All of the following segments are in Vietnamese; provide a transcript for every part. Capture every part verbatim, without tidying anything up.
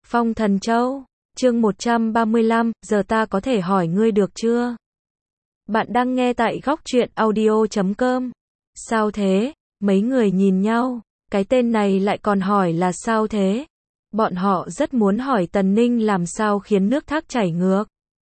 Phong Thần Châu, chương một trăm ba mươi lăm, giờ ta có thể hỏi ngươi được chưa? Bạn đang nghe tại góc truyện audio chấm com. Sao thế? Mấy người nhìn nhau, cái tên này lại còn hỏi là sao thế? Bọn họ rất muốn hỏi Tần Ninh làm sao khiến nước thác chảy ngược.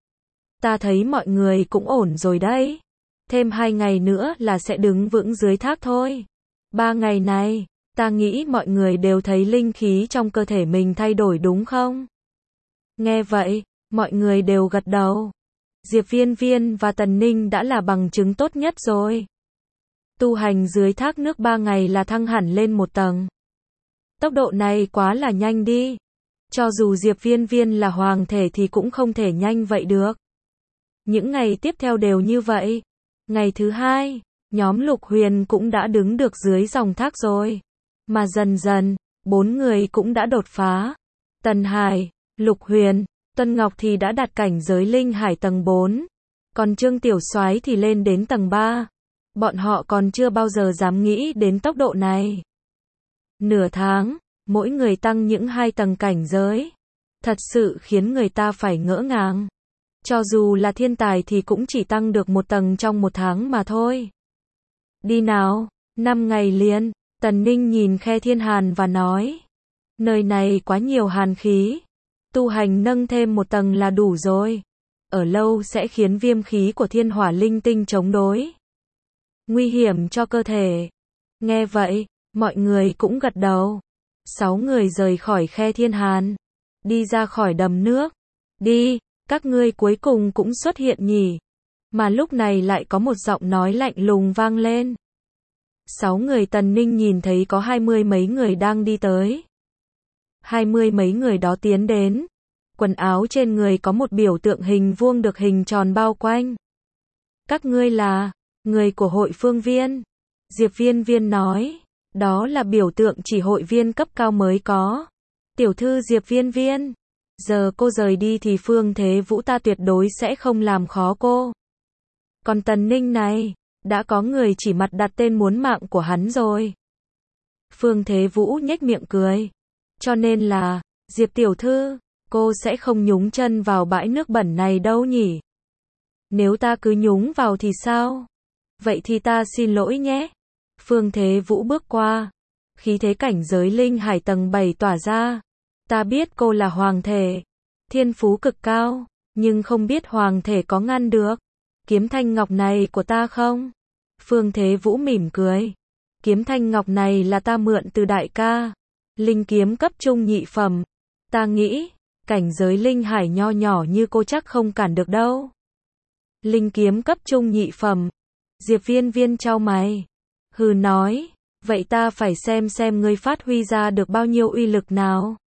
Ta thấy mọi người cũng ổn rồi đấy. Thêm hai ngày nữa là sẽ đứng vững dưới thác thôi. Ba ngày này, ta nghĩ mọi người đều thấy linh khí trong cơ thể mình thay đổi đúng không? Nghe vậy, mọi người đều gật đầu. Diệp Viên Viên và Tần Ninh đã là bằng chứng tốt nhất rồi. Tu hành dưới thác nước ba ngày là thăng hẳn lên một tầng. Tốc độ này quá là nhanh đi. Cho dù Diệp Viên Viên là hoàng thể thì cũng không thể nhanh vậy được. Những ngày tiếp theo đều như vậy. Ngày thứ hai, nhóm Lục Huyền cũng đã đứng được dưới dòng thác rồi. Mà dần dần, bốn người cũng đã đột phá. Tần Hải, Lục Huyền, Tuân Ngọc thì đã đạt cảnh giới linh hải tầng bốn. Còn Trương Tiểu Soái thì lên đến tầng ba. Bọn họ còn chưa bao giờ dám nghĩ đến tốc độ này. Nửa tháng, mỗi người tăng những hai tầng cảnh giới. Thật sự khiến người ta phải ngỡ ngàng. Cho dù là thiên tài thì cũng chỉ tăng được một tầng trong một tháng mà thôi. Đi nào, năm ngày liền, Tần Ninh nhìn Khe Thiên Hàn và nói. Nơi này quá nhiều hàn khí. Tu hành nâng thêm một tầng là đủ rồi. Ở lâu sẽ khiến viêm khí của thiên hỏa linh tinh chống đối. Nguy hiểm cho cơ thể. Nghe vậy, mọi người cũng gật đầu. Sáu người rời khỏi Khe Thiên Hàn. Đi ra khỏi đầm nước. Đi, các ngươi cuối cùng cũng xuất hiện nhỉ. Mà lúc này lại có một giọng nói lạnh lùng vang lên. Sáu người Tần Ninh nhìn thấy có hai mươi mấy người đang đi tới. Hai mươi mấy người đó tiến đến. Quần áo trên người có một biểu tượng hình vuông được hình tròn bao quanh. Các ngươi là người của hội phương viên. Diệp Viên Viên nói. Đó là biểu tượng chỉ hội viên cấp cao mới có. Tiểu thư Diệp Viên Viên. Giờ cô rời đi thì Phương Thế Vũ ta tuyệt đối sẽ không làm khó cô. Còn Tần Ninh này, đã có người chỉ mặt đặt tên muốn mạng của hắn rồi. Phương Thế Vũ nhếch miệng cười. Cho nên là, Diệp tiểu thư, cô sẽ không nhúng chân vào bãi nước bẩn này đâu nhỉ? Nếu ta cứ nhúng vào thì sao? Vậy thì ta xin lỗi nhé. Phương Thế Vũ bước qua. Khí thế cảnh giới linh hải tầng bảy tỏa ra. Ta biết cô là hoàng thể. Thiên phú cực cao. Nhưng không biết hoàng thể có ngăn được kiếm thanh ngọc này của ta không? Phương Thế Vũ mỉm cười. Kiếm thanh ngọc này là ta mượn từ đại ca. Linh kiếm cấp trung nhị phẩm. Ta nghĩ, cảnh giới linh hải nho nhỏ như cô chắc không cản được đâu. Linh kiếm cấp trung nhị phẩm. Diệp Viên Viên chau mày. Hừ nói, vậy ta phải xem xem ngươi phát huy ra được bao nhiêu uy lực nào.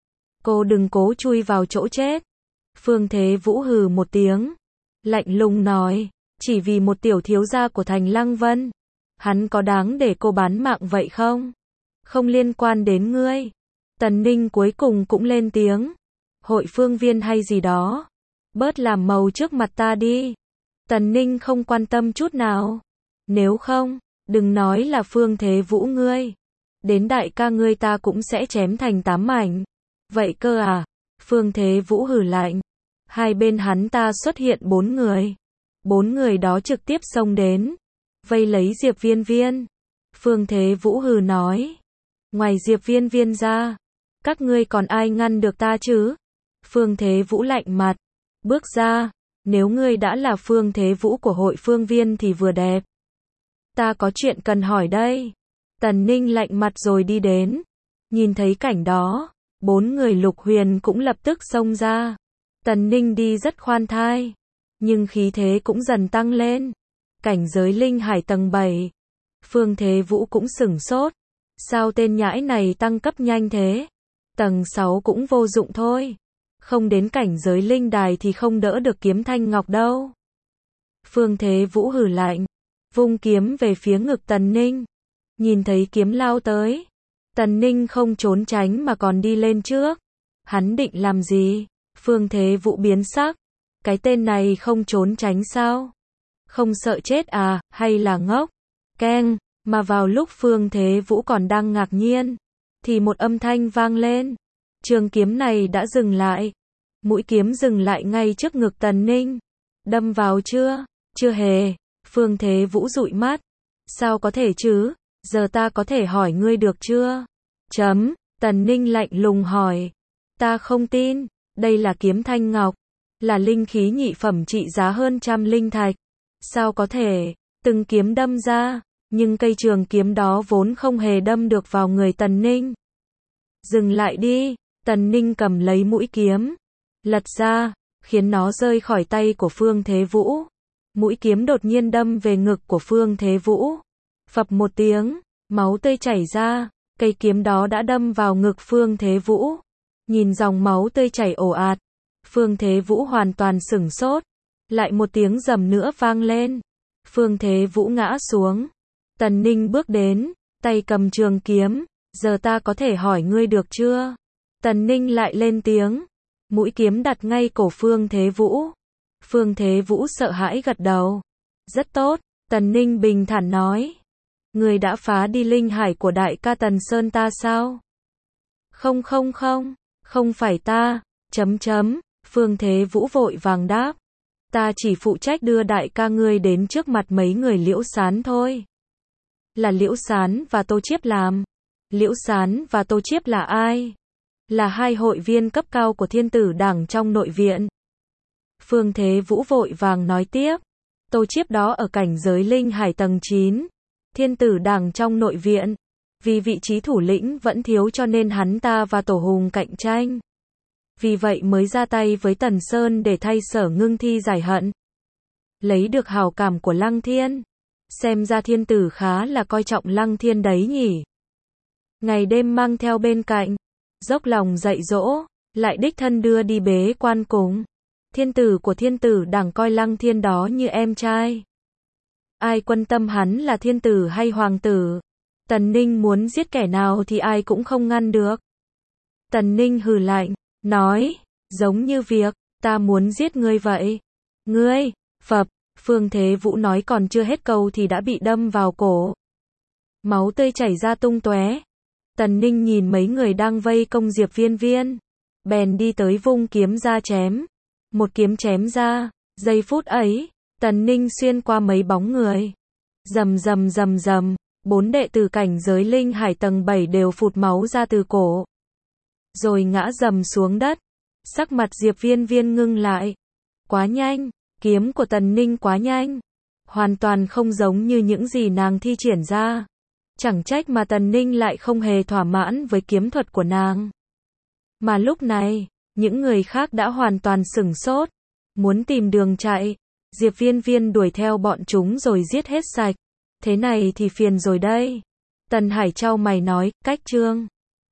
Cô đừng cố chui vào chỗ chết. Phương Thế Vũ hừ một tiếng. Lạnh lùng nói, chỉ vì một tiểu thiếu gia của thành Lăng Vân. Hắn có đáng để cô bán mạng vậy không? Không liên quan đến ngươi. Tần Ninh cuối cùng cũng lên tiếng. Hội phương viên hay gì đó. Bớt làm màu trước mặt ta đi. Tần Ninh không quan tâm chút nào. Nếu không, đừng nói là Phương Thế Vũ ngươi. Đến đại ca ngươi ta cũng sẽ chém thành tám mảnh. Vậy cơ à? Phương Thế Vũ hừ lạnh. Hai bên hắn ta xuất hiện bốn người. Bốn người đó trực tiếp xông đến. Vây lấy Diệp Viên Viên. Phương Thế Vũ hừ nói. Ngoài Diệp Viên Viên ra, các ngươi còn ai ngăn được ta chứ? Phương Thế Vũ lạnh mặt. Bước ra. Nếu ngươi đã là Phương Thế Vũ của hội phương viên thì vừa đẹp. Ta có chuyện cần hỏi đây. Tần Ninh lạnh mặt rồi đi đến. Nhìn thấy cảnh đó, bốn người Lục Huyền cũng lập tức xông ra. Tần Ninh đi rất khoan thai, nhưng khí thế cũng dần tăng lên. Cảnh giới linh hải tầng bảy. Phương Thế Vũ cũng sửng sốt. Sao tên nhãi này tăng cấp nhanh thế? Tầng sáu cũng vô dụng thôi. Không đến cảnh giới linh đài thì không đỡ được kiếm thanh ngọc đâu. Phương Thế Vũ hừ lạnh. Vung kiếm về phía ngực Tần Ninh. Nhìn thấy kiếm lao tới. Tần Ninh không trốn tránh mà còn đi lên trước. Hắn định làm gì? Phương Thế Vũ biến sắc. Cái tên này không trốn tránh sao? Không sợ chết à, hay là ngốc? Keng, mà vào lúc Phương Thế Vũ còn đang ngạc nhiên, thì một âm thanh vang lên. Trường kiếm này đã dừng lại. Mũi kiếm dừng lại ngay trước ngực Tần Ninh. Đâm vào chưa? Chưa hề. Phương Thế Vũ dụi mắt. Sao có thể chứ? Giờ ta có thể hỏi ngươi được chưa? Chấm. Tần Ninh lạnh lùng hỏi. Ta không tin. Đây là kiếm thanh ngọc. Là linh khí nhị phẩm trị giá hơn trăm linh thạch. Sao có thể? Từng kiếm đâm ra. Nhưng cây trường kiếm đó vốn không hề đâm được vào người Tần Ninh. Dừng lại đi. Tần Ninh cầm lấy mũi kiếm. Lật ra. Khiến nó rơi khỏi tay của Phương Thế Vũ. Mũi kiếm đột nhiên đâm về ngực của Phương Thế Vũ. Phập một tiếng. Máu tươi chảy ra. Cây kiếm đó đã đâm vào ngực Phương Thế Vũ. Nhìn dòng máu tươi chảy ồ ạt. Phương Thế Vũ hoàn toàn sửng sốt. Lại một tiếng rầm nữa vang lên. Phương Thế Vũ ngã xuống. Tần Ninh bước đến. Tay cầm trường kiếm. Giờ ta có thể hỏi ngươi được chưa? Tần Ninh lại lên tiếng. Mũi kiếm đặt ngay cổ Phương Thế Vũ. Phương Thế Vũ sợ hãi gật đầu. Rất tốt. Tần Ninh bình thản nói. Ngươi đã phá đi linh hải của đại ca Tần Sơn ta sao? Không không không. Không phải ta. Chấm chấm. Phương Thế Vũ vội vàng đáp. Ta chỉ phụ trách đưa đại ca ngươi đến trước mặt mấy người Liễu Sán thôi. Là Liễu Sán và Tô Chiếp làm. Liễu Sán và Tô Chiếp là ai? Là hai hội viên cấp cao của Thiên Tử Đảng trong nội viện. Phương Thế Vũ vội vàng nói tiếp. Tô Chiếp đó ở cảnh giới linh hải tầng chín. Thiên Tử Đảng trong nội viện. Vì vị trí thủ lĩnh vẫn thiếu cho nên hắn ta và Tổ Hùng cạnh tranh. Vì vậy mới ra tay với Tần Sơn để thay Sở Ngưng Thi giải hận. Lấy được hào cảm của Lăng Thiên. Xem ra thiên tử khá là coi trọng Lăng Thiên đấy nhỉ. Ngày đêm mang theo bên cạnh. Dốc lòng dạy dỗ. Lại đích thân đưa đi bế quan cùng. Thiên tử của Thiên Tử Đảng coi Lăng Thiên đó như em trai. Ai quan tâm hắn là thiên tử hay hoàng tử. Tần Ninh muốn giết kẻ nào thì ai cũng không ngăn được. Tần Ninh hừ lạnh. Nói. Giống như việc. Ta muốn giết ngươi vậy. Ngươi. Phập. Phương Thế Vũ nói còn chưa hết câu thì đã bị đâm vào cổ. Máu tươi chảy ra tung tóe. Tần Ninh nhìn mấy người đang vây công Diệp Viên Viên. Bèn đi tới vung kiếm ra chém. Một kiếm chém ra. Giây phút ấy. Tần Ninh xuyên qua mấy bóng người. Rầm rầm rầm rầm. Bốn đệ tử cảnh giới linh hải tầng bảy đều phụt máu ra từ cổ. Rồi ngã rầm xuống đất. Sắc mặt Diệp Viên Viên ngưng lại. Quá nhanh. Kiếm của Tần Ninh quá nhanh. Hoàn toàn không giống như những gì nàng thi triển ra. Chẳng trách mà Tần Ninh lại không hề thỏa mãn với kiếm thuật của nàng. Mà lúc này, những người khác đã hoàn toàn sửng sốt. Muốn tìm đường chạy. Diệp Viên Viên đuổi theo bọn chúng rồi giết hết sạch. Thế này thì phiền rồi đây. Tần Hải chau mày nói, cách chương.